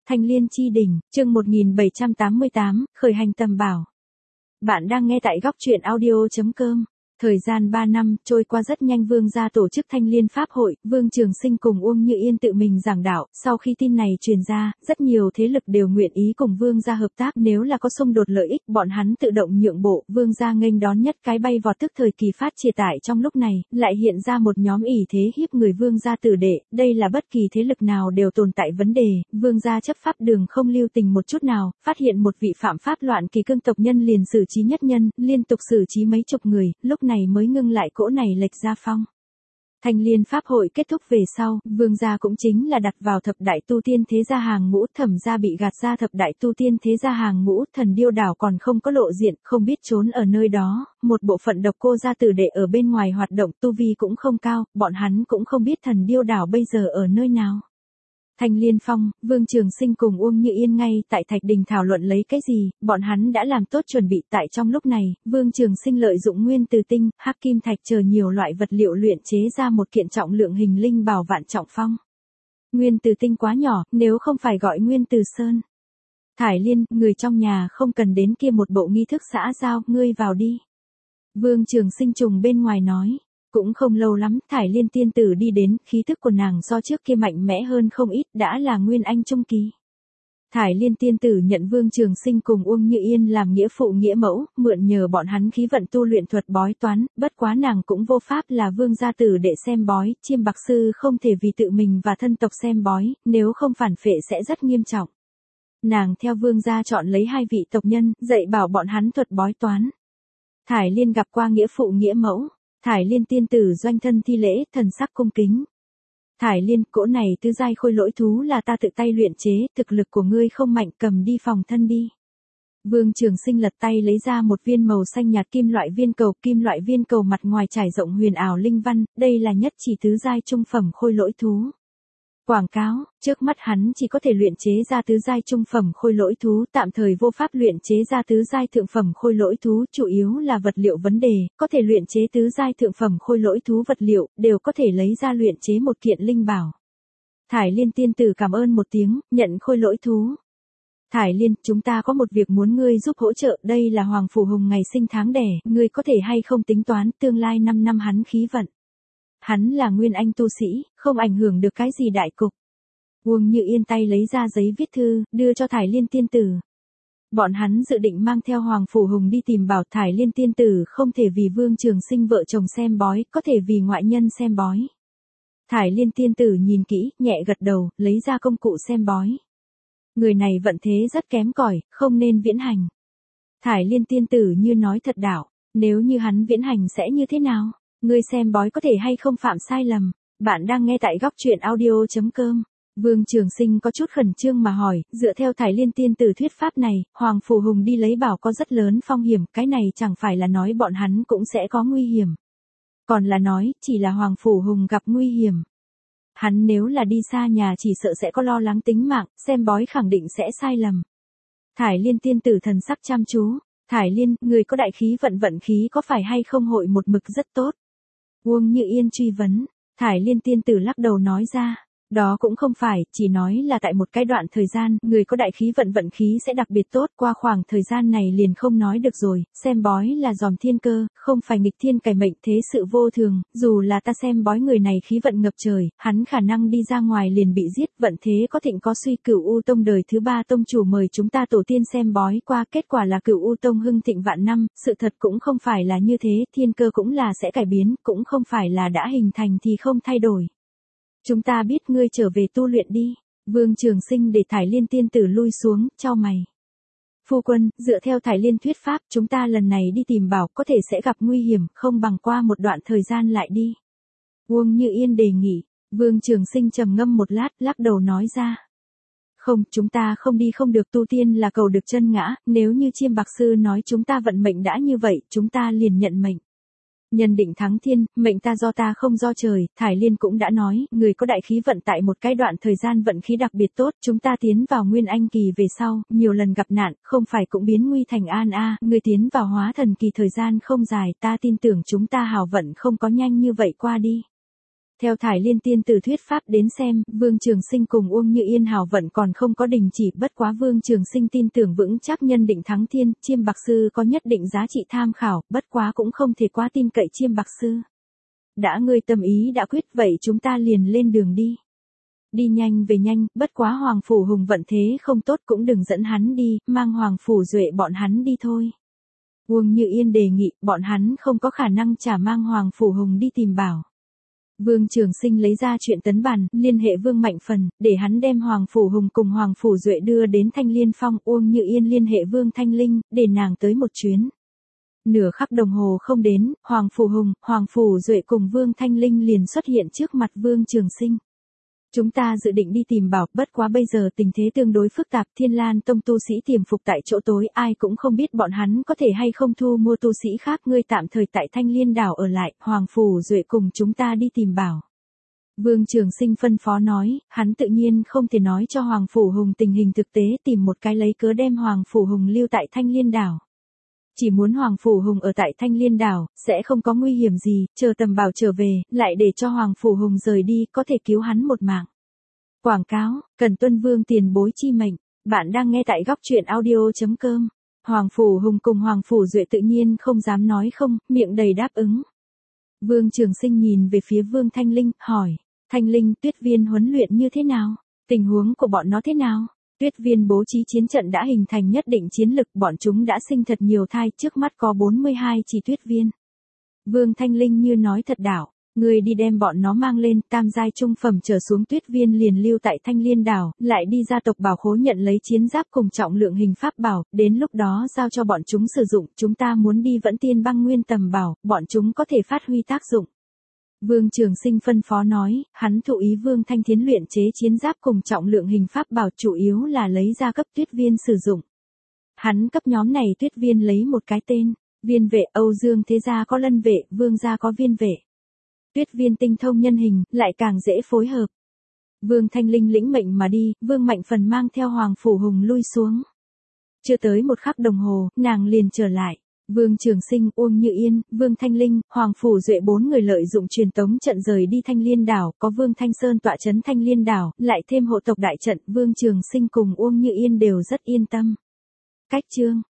Thanh Liên Chi Đỉnh, chương 1788, khởi hành tầm bảo. Bạn đang nghe tại góc truyện audio.com. Thời gian 3 năm trôi qua rất nhanh, Vương gia tổ chức Thanh Liên Pháp hội, Vương Trường Sinh cùng Uông Như Yên tự mình giảng đạo. Sau khi tin này truyền ra, rất nhiều thế lực đều nguyện ý cùng Vương gia hợp tác, nếu là có xung đột lợi ích, bọn hắn tự động nhượng bộ. Vương gia nghênh đón nhất cái bay vọt tức thời kỳ phát triển tại trong lúc này, lại hiện ra một nhóm ỷ thế hiếp người Vương gia tử đệ, đây là bất kỳ thế lực nào đều tồn tại vấn đề. Vương gia chấp pháp đường không lưu tình một chút nào, phát hiện một vị phạm pháp loạn kỳ cương tộc nhân liền xử trí nhất nhân, liên tục xử trí mấy chục người, lúc này mới ngưng lại cỗ này lệch ra phong. Thanh Liên Pháp hội kết thúc về sau, Vương gia cũng chính là đặt vào thập đại tu tiên thế gia hàng ngũ, Thẩm gia bị gạt ra thập đại tu tiên thế gia hàng ngũ, Thần Điêu đảo còn không có lộ diện, không biết trốn ở nơi đó, một bộ phận độc cô gia tử đệ ở bên ngoài hoạt động, tu vi cũng không cao, bọn hắn cũng không biết Thần Điêu đảo bây giờ ở nơi nào. Thanh Liên Phong, Vương Trường Sinh cùng Uông Như Yên ngay tại Thạch Đình thảo luận lấy cái gì, bọn hắn đã làm tốt chuẩn bị. Tại trong lúc này, Vương Trường Sinh lợi dụng nguyên từ tinh, hắc kim thạch chờ nhiều loại vật liệu luyện chế ra một kiện trọng lượng hình linh bảo vạn trọng phong. Nguyên từ tinh quá nhỏ, nếu không phải gọi nguyên từ sơn. Thải Liên, người trong nhà không cần đến kia một bộ nghi thức xã giao, ngươi vào đi. Vương Trường Sinh trùng bên ngoài nói. Cũng không lâu lắm, Thải Liên tiên tử đi đến, khí thức của nàng so trước kia mạnh mẽ hơn không ít, đã là nguyên anh trung kỳ. Thải Liên tiên tử nhận Vương Trường Sinh cùng Uông Như Yên làm nghĩa phụ nghĩa mẫu, mượn nhờ bọn hắn khí vận tu luyện thuật bói toán, bất quá nàng cũng vô pháp là Vương gia tử để xem bói, Chiêm Bạc Sư không thể vì tự mình và thân tộc xem bói, nếu không phản phệ sẽ rất nghiêm trọng. Nàng theo Vương gia chọn lấy 2 vị tộc nhân, dạy bảo bọn hắn thuật bói toán. Thải Liên gặp qua nghĩa phụ nghĩa mẫu. Thải Liên tiên tử doanh thân thi lễ, thần sắc cung kính. Thải Liên, cỗ này tứ giai khôi lỗi thú là ta tự tay luyện chế, thực lực của ngươi không mạnh, cầm đi phòng thân đi. Vương Trường Sinh lật tay lấy ra một viên màu xanh nhạt kim loại viên cầu mặt ngoài trải rộng huyền ảo linh văn, đây là nhất chỉ tứ giai trung phẩm khôi lỗi thú. Quảng cáo, trước mắt hắn chỉ có thể luyện chế ra tứ giai trung phẩm khôi lỗi thú, tạm thời vô pháp luyện chế ra tứ giai thượng phẩm khôi lỗi thú, chủ yếu là vật liệu vấn đề, có thể luyện chế tứ giai thượng phẩm khôi lỗi thú vật liệu, đều có thể lấy ra luyện chế một kiện linh bảo. Thải Liên tiên tử cảm ơn một tiếng, nhận khôi lỗi thú. Thải Liên, chúng ta có một việc muốn ngươi giúp hỗ trợ, đây là Hoàng Phủ Hùng ngày sinh tháng đẻ, ngươi có thể hay không tính toán tương lai 5 năm hắn khí vận. Hắn là nguyên anh tu sĩ, không ảnh hưởng được cái gì đại cục. Uông Như Yên tay lấy ra giấy viết thư, đưa cho Thải Liên tiên tử. Bọn hắn dự định mang theo Hoàng Phủ Hùng đi tìm bảo. Thải Liên tiên tử không thể vì Vương Trường Sinh vợ chồng xem bói, có thể vì ngoại nhân xem bói. Thải Liên tiên tử nhìn kỹ, nhẹ gật đầu, lấy ra công cụ xem bói. Người này vận thế rất kém cỏi, không nên viễn hành. Thải Liên tiên tử như nói thật đạo, nếu như hắn viễn hành sẽ như thế nào? Ngươi xem bói có thể hay không phạm sai lầm. Bạn đang nghe tại góc truyện audio.com. Vương Trường Sinh có chút khẩn trương mà hỏi, dựa theo Thải Liên tiên tử thuyết pháp này, Hoàng Phủ Hùng đi lấy bảo có rất lớn phong hiểm, cái này chẳng phải là nói bọn hắn cũng sẽ có nguy hiểm. Còn là nói, chỉ là Hoàng Phủ Hùng gặp nguy hiểm. Hắn nếu là đi xa nhà chỉ sợ sẽ có lo lắng tính mạng, xem bói khẳng định sẽ sai lầm. Thải Liên tiên tử thần sắc chăm chú. Thải Liên, người có đại khí vận khí có phải hay không hội một mực rất tốt? Uông Như Yên truy vấn. Thải Liên tiên tử lắc đầu nói ra. Đó cũng không phải, chỉ nói là tại một cái đoạn thời gian, người có đại khí vận khí sẽ đặc biệt tốt, qua khoảng thời gian này liền không nói được rồi, xem bói là dòm thiên cơ, không phải nghịch thiên cải mệnh, thế sự vô thường, dù là ta xem bói người này khí vận ngập trời, hắn khả năng đi ra ngoài liền bị giết, vận thế có thịnh có suy. Cửu U Tông đời thứ 3 tông chủ mời chúng ta tổ tiên xem bói qua, kết quả là Cửu U Tông hưng thịnh vạn năm, sự thật cũng không phải là như thế, thiên cơ cũng là sẽ cải biến, cũng không phải là đã hình thành thì không thay đổi. Chúng ta biết ngươi trở về tu luyện đi. Vương Trường Sinh để Thải Liên tiên tử lui xuống, chau mày. Phu quân, dựa theo Thải Liên thuyết pháp, chúng ta lần này đi tìm bảo có thể sẽ gặp nguy hiểm, không bằng qua một đoạn thời gian lại đi. Uông Như Yên đề nghị. Vương Trường Sinh trầm ngâm một lát, lắc đầu nói ra. Không, chúng ta không đi không được, tu tiên là cầu được chân ngã, nếu như Chiêm Bạc Sư nói chúng ta vận mệnh đã như vậy, chúng ta liền nhận mệnh. Nhân định thắng thiên, mệnh ta do ta không do trời, Thải Liên cũng đã nói, người có đại khí vận tại một cái đoạn thời gian vận khí đặc biệt tốt, chúng ta tiến vào nguyên anh kỳ về sau, nhiều lần gặp nạn, không phải cũng biến nguy thành an a, người tiến vào hóa thần kỳ thời gian không dài, ta tin tưởng chúng ta hào vận không có nhanh như vậy qua đi. Theo Thải Liên tiên tử thuyết pháp đến xem, Vương Trường Sinh cùng Uông Như Yên hảo vận còn không có đình chỉ, bất quá Vương Trường Sinh tin tưởng vững chắc nhân định thắng thiên, Chiêm Bạc Sư có nhất định giá trị tham khảo, bất quá cũng không thể quá tin cậy Chiêm Bạc Sư. Đã ngươi tâm ý đã quyết vậy chúng ta liền lên đường đi. Đi nhanh về nhanh, bất quá Hoàng Phủ Hùng vận thế không tốt cũng đừng dẫn hắn đi, mang Hoàng Phủ Duệ bọn hắn đi thôi. Uông Như Yên đề nghị, bọn hắn không có khả năng trả mang Hoàng Phủ Hùng đi tìm bảo. Vương Trường Sinh lấy ra chuyện tấn bản, liên hệ Vương Mạnh Phần, để hắn đem Hoàng Phủ Hùng cùng Hoàng Phủ Duệ đưa đến Thanh Liên Phong. Uông Như Yên liên hệ Vương Thanh Linh, để nàng tới một chuyến. Nửa khắc đồng hồ không đến, Hoàng Phủ Hùng, Hoàng Phủ Duệ cùng Vương Thanh Linh liền xuất hiện trước mặt Vương Trường Sinh. Chúng ta dự định đi tìm bảo, bất quá bây giờ tình thế tương đối phức tạp, Thiên Lan Tông tu sĩ tiềm phục tại chỗ tối, ai cũng không biết bọn hắn có thể hay không thu mua tu sĩ khác, ngươi tạm thời tại Thanh Liên đảo ở lại, Hoàng Phủ Duệ cùng chúng ta đi tìm bảo. Vương Trường Sinh phân phó nói, hắn tự nhiên không thể nói cho Hoàng Phủ Hùng tình hình thực tế, tìm một cái lấy cớ đem Hoàng Phủ Hùng lưu tại Thanh Liên đảo. Chỉ muốn Hoàng Phủ Hùng ở tại Thanh Liên đảo, sẽ không có nguy hiểm gì, chờ tầm bảo trở về, lại để cho Hoàng Phủ Hùng rời đi, có thể cứu hắn một mạng. Quảng cáo, cần tuân vương tiền bối chi mệnh, bạn đang nghe tại góc truyện audio.com. Hoàng Phủ Hùng cùng Hoàng Phủ Duệ tự nhiên không dám nói không, miệng đầy đáp ứng. Vương Trường Sinh nhìn về phía Vương Thanh Linh, hỏi, Thanh Linh, Tuyết Viên huấn luyện như thế nào? Tình huống của bọn nó thế nào? Tuyết Viên bố trí chiến trận đã hình thành nhất định chiến lực, bọn chúng đã sinh thật nhiều thai, trước mắt có 42 chỉ Tuyết Viên. Vương Thanh Linh như nói thật đảo, người đi đem bọn nó mang lên, tam giai trung phẩm trở xuống Tuyết Viên liền lưu tại Thanh Liên đảo, lại đi gia tộc bảo khố nhận lấy chiến giáp cùng trọng lượng hình pháp bảo, đến lúc đó giao cho bọn chúng sử dụng, chúng ta muốn đi Vẫn Tiên Băng Nguyên tầm bảo, bọn chúng có thể phát huy tác dụng. Vương Trường Sinh phân phó nói, hắn thụ ý Vương Thanh Thiến luyện chế chiến giáp cùng trọng lượng hình pháp bảo chủ yếu là lấy ra cấp Tuyết Viên sử dụng. Hắn cấp nhóm này Tuyết Viên lấy một cái tên, Viên Vệ. Âu Dương thế gia có Lân Vệ, Vương gia có Viên Vệ. Tuyết Viên tinh thông nhân hình, lại càng dễ phối hợp. Vương Thanh Linh lĩnh mệnh mà đi, Vương Mạnh Phần mang theo Hoàng Phủ Hùng lui xuống. Chưa tới một khắc đồng hồ, nàng liền trở lại. Vương Trường Sinh, Uông Như Yên, Vương Thanh Linh, Hoàng Phủ Duệ 4 người lợi dụng truyền tống trận rời đi Thanh Liên đảo, có Vương Thanh Sơn tọa trấn Thanh Liên đảo, lại thêm hộ tộc đại trận, Vương Trường Sinh cùng Uông Như Yên đều rất yên tâm. Cách chương